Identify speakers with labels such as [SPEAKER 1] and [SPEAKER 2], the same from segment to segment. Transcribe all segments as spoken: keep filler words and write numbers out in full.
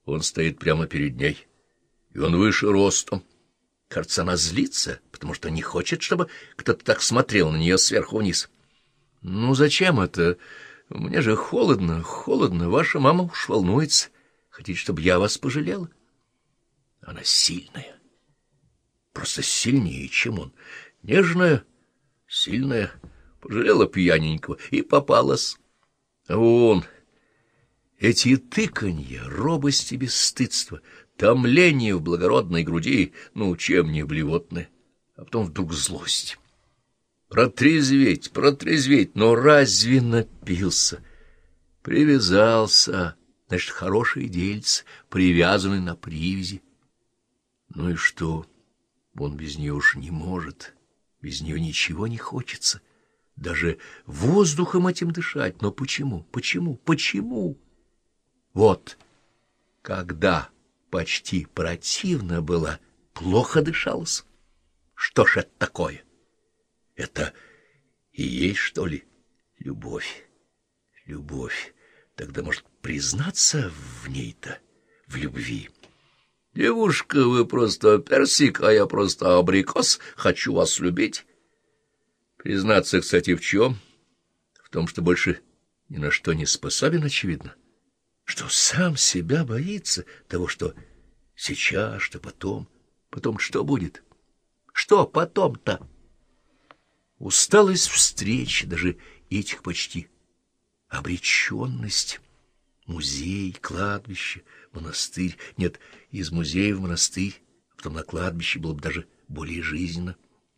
[SPEAKER 1] Он стоит прямо перед ней, и он выше ростом. Кажется, она злится, потому что не хочет, чтобы кто-то так смотрел на нее сверху вниз. «Ну, зачем это? Мне же холодно, холодно. Ваша мама уж волнуется. Хотите, чтобы я вас пожалела?» Она сильная, просто сильнее, чем он. Нежная, сильная, пожалела пьяненького и попалась. А он... Эти тыканья, робость и бесстыдство, томление в благородной груди, ну, чем не блевотное, а потом вдруг злость. Протрезветь, протрезветь, но разве напился? Привязался, значит, хороший дельц, привязанный на привязи. Ну и что? Он без нее уж не может, без нее ничего не хочется, даже воздухом этим дышать. Но почему, почему, почему? Вот, когда почти противно было, плохо дышалось. Что ж это такое? Это и есть, что ли, любовь? Любовь. Тогда, может, признаться в ней-то, в любви? Девушка, вы просто персик, а я просто абрикос, хочу вас любить. Признаться, кстати, в чем? В том, что больше ни на что не способен, очевидно. Что сам себя боится того, что сейчас, что потом. Потом что будет? Что потом-то? Усталость встреч, даже этих почти. Обреченность. Музей, кладбище, монастырь. Нет, из музея в монастырь, а потом на кладбище было бы даже более жизненно.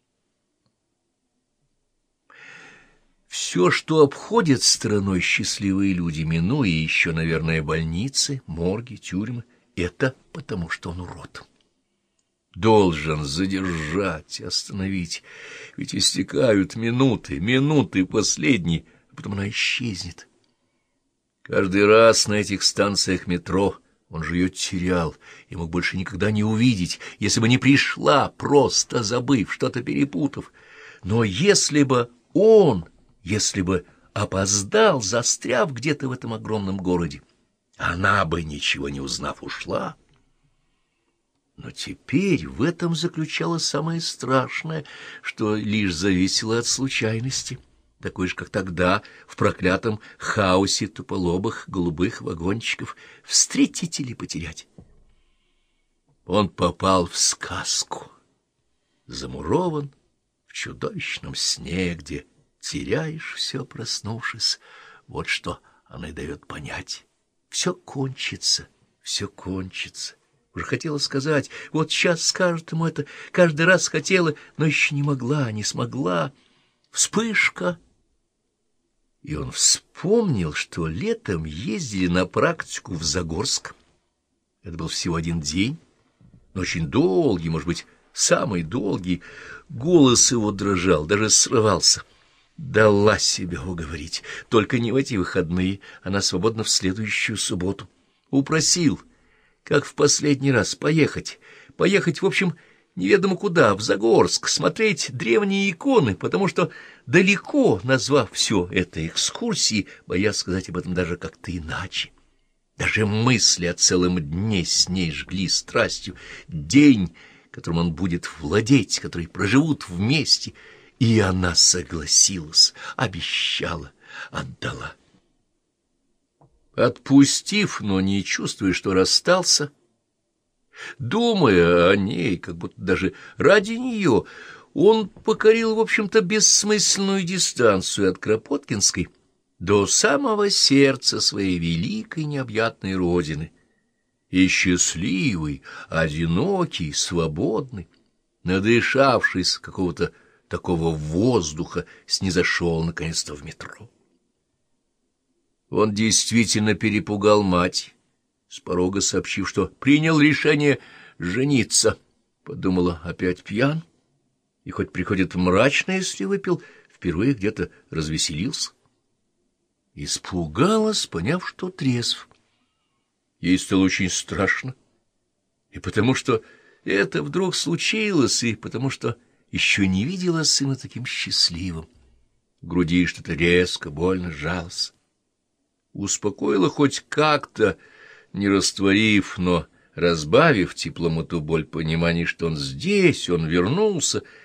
[SPEAKER 1] Все, что обходят стороной счастливые люди, минуя еще, наверное, больницы, морги, тюрьмы, это потому, что он урод. Должен задержать, остановить, ведь истекают минуты, минуты последние, а потом она исчезнет. Каждый раз на этих станциях метро он же ее терял и мог больше никогда не увидеть, если бы не пришла, просто забыв, что-то перепутав. Но если бы он... Если бы опоздал, застряв где-то в этом огромном городе, она бы, ничего не узнав, ушла. Но теперь в этом заключалось самое страшное, что лишь зависело от случайности, такой же, как тогда в проклятом хаосе туполобых голубых вагончиков, встретить или потерять. Он попал в сказку, замурован в чудовищном сне, где теряешь все, проснувшись. Вот что она и дает понять. Все кончится, все кончится. Уже хотела сказать, вот сейчас скажет ему это, каждый раз хотела, но еще не могла, не смогла. Вспышка. И он вспомнил, что летом ездили на практику в Загорск. Это был всего один день, но очень долгий, может быть, самый долгий. Голос его дрожал, даже срывался. Дала себя уговорить, только не в эти выходные, она свободна в следующую субботу. Упросил, как в последний раз, поехать, поехать, в общем, неведомо куда, в Загорск, смотреть древние иконы, потому что далеко, назвав все это экскурсией, боясь сказать об этом даже как-то иначе. Даже мысли о целом дне с ней жгли страстью, день, которым он будет владеть, который проживут вместе. И она согласилась, обещала, отдала. Отпустив, но не чувствуя, что расстался, думая о ней, как будто даже ради нее, он покорил, в общем-то, бессмысленную дистанцию от Кропоткинской до самого сердца своей великой необъятной родины. И счастливый, одинокий, свободный, надышавшись какого-то такого воздуха, снизошел наконец-то в метро. Он действительно перепугал мать, с порога сообщив, что принял решение жениться. Подумала, опять пьян, и хоть приходит мрачно, если выпил, впервые где-то развеселился. Испугалась, поняв, что трезв. Ей стало очень страшно, и потому что это вдруг случилось, и потому что еще не видела сына таким счастливым. В груди что-то резко, больно сжалось. Успокоила хоть как-то не растворив, но разбавив теплом эту боль, понимание, что он здесь, он вернулся,